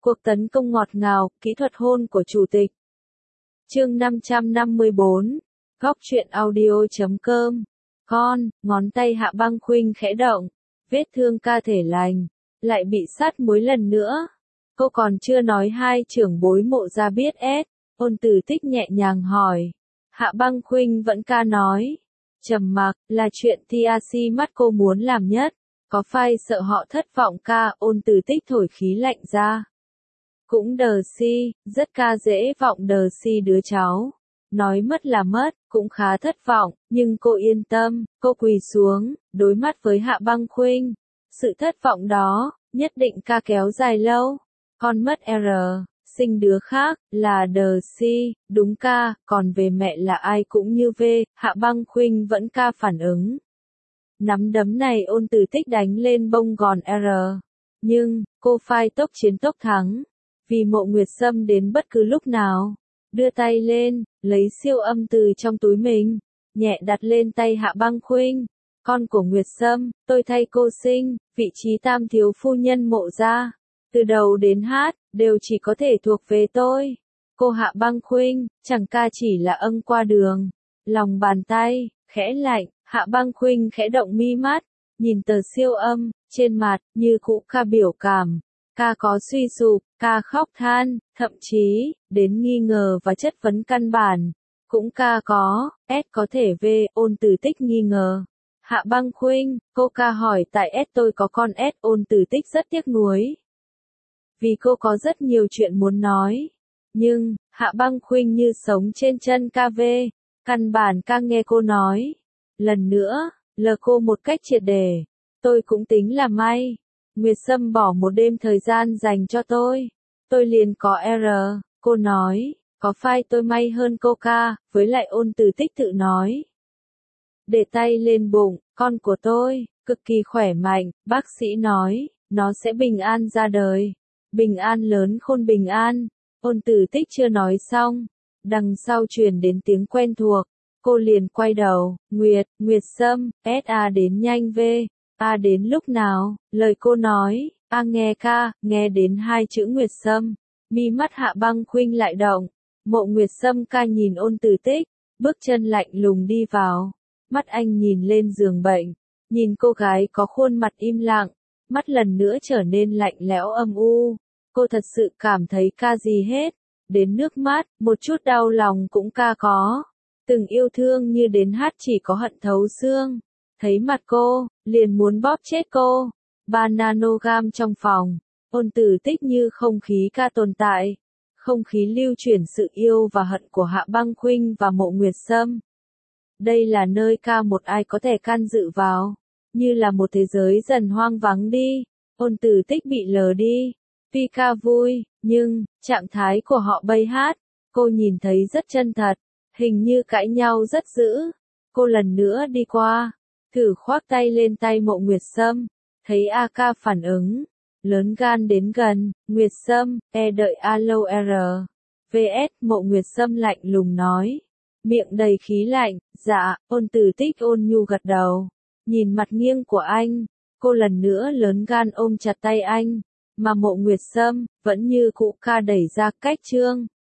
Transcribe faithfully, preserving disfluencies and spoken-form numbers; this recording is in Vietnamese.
Cuộc tấn công ngọt ngào, kỹ thuật hôn của chủ tịch. Chương năm trăm năm mươi bốn. Góc truyện audio chấm com. Con, ngón tay Hạ Băng Khuynh khẽ động. Vết thương ca thể lành, lại bị sát muối lần nữa. Cô còn chưa nói hai trưởng bối Mộ gia biết ép. Ôn Tử Tích nhẹ nhàng hỏi. Hạ Băng Khuynh vẫn ca nói. Trầm mặc, là chuyện tê rờ xê mắt cô muốn làm nhất. Có phải sợ họ thất vọng ca? Ôn Tử Tích thổi khí lạnh ra. Cũng đờ si, rất ca dễ vọng đờ si đứa cháu. Nói mất là mất, cũng khá thất vọng, nhưng cô yên tâm, cô quỳ xuống, đối mắt với Hạ Băng Khuynh. Sự thất vọng đó, nhất định ca kéo dài lâu. Con mất R, sinh đứa khác, là đờ si, đúng ca, còn về mẹ là ai cũng như V, Hạ Băng Khuynh vẫn ca phản ứng. Nắm đấm này Ôn Tử Tích đánh lên bông gòn R. Nhưng, cô phai tốc chiến tốc thắng. Vì Mộ Nguyệt Sâm đến bất cứ lúc nào. Đưa tay lên, lấy siêu âm từ trong túi mình. Nhẹ đặt lên tay Hạ Băng Khuynh. Con của Nguyệt Sâm, tôi thay cô sinh, vị trí tam thiếu phu nhân Mộ gia. Từ đầu đến hát, đều chỉ có thể thuộc về tôi. Cô Hạ Băng Khuynh, chẳng ca chỉ là âng qua đường. Lòng bàn tay, khẽ lạnh, Hạ Băng Khuynh khẽ động mi mắt. Nhìn tờ siêu âm, trên mặt, như cũ ca biểu cảm. Ca có suy sụp, ca khóc than, thậm chí, đến nghi ngờ và chất vấn căn bản. Cũng ca có, S có thể V, Ôn Tử Tích nghi ngờ. Hạ Băng Khuynh, cô ca hỏi tại S tôi có con S, Ôn Tử Tích rất tiếc nuối. Vì cô có rất nhiều chuyện muốn nói. Nhưng, Hạ Băng Khuynh như sống trên chân ca V, căn bản ca nghe cô nói. Lần nữa, lờ cô một cách triệt để. Tôi cũng tính là may. Nguyệt Sâm bỏ một đêm thời gian dành cho tôi. Tôi liền có R, cô nói, có phải tôi may hơn cô ca, với lại Ôn Tử Tích tự nói. Để tay lên bụng, con của tôi, cực kỳ khỏe mạnh, bác sĩ nói, nó sẽ bình an ra đời. Bình an lớn khôn bình an. Ôn Tử Tích chưa nói xong. Đằng sau truyền đến tiếng quen thuộc. Cô liền quay đầu, Nguyệt, Nguyệt Sâm, S A đến nhanh V. A đến lúc nào, lời cô nói, A nghe ca, nghe đến hai chữ Nguyệt Sâm. Mi mắt Hạ Băng Khuynh lại động. Mộ Nguyệt Sâm ca nhìn Ôn Tử Tích, bước chân lạnh lùng đi vào. Mắt anh nhìn lên giường bệnh, nhìn cô gái có khuôn mặt im lặng, mắt lần nữa trở nên lạnh lẽo âm u. Cô thật sự cảm thấy ca gì hết, đến nước mắt, một chút đau lòng cũng ca có. Từng yêu thương như đến hát chỉ có hận thấu xương. Thấy mặt cô, liền muốn bóp chết cô. Ba nanogam trong phòng, Ôn Tử Tích như không khí ca tồn tại. Không khí lưu chuyển sự yêu và hận của Hạ Băng Khuynh và Mộ Nguyệt Sâm. Đây là nơi ca một ai có thể can dự vào. Như là một thế giới dần hoang vắng đi. Ôn Tử Tích bị lờ đi. Tuy ca vui, nhưng, trạng thái của họ bay hát, cô nhìn thấy rất chân thật. Hình như cãi nhau rất dữ. Cô lần nữa đi qua. Thử khoác tay lên tay Mộ Nguyệt Sâm, thấy A ca phản ứng, lớn gan đến gần, Nguyệt Sâm, e đợi alo R. vê ét Mộ Nguyệt Sâm lạnh lùng nói, miệng đầy khí lạnh, dạ, Ôn Tử Tích ôn nhu gật đầu, nhìn mặt nghiêng của anh, cô lần nữa lớn gan ôm chặt tay anh, mà Mộ Nguyệt Sâm, vẫn như cũ ca đẩy ra cách trương.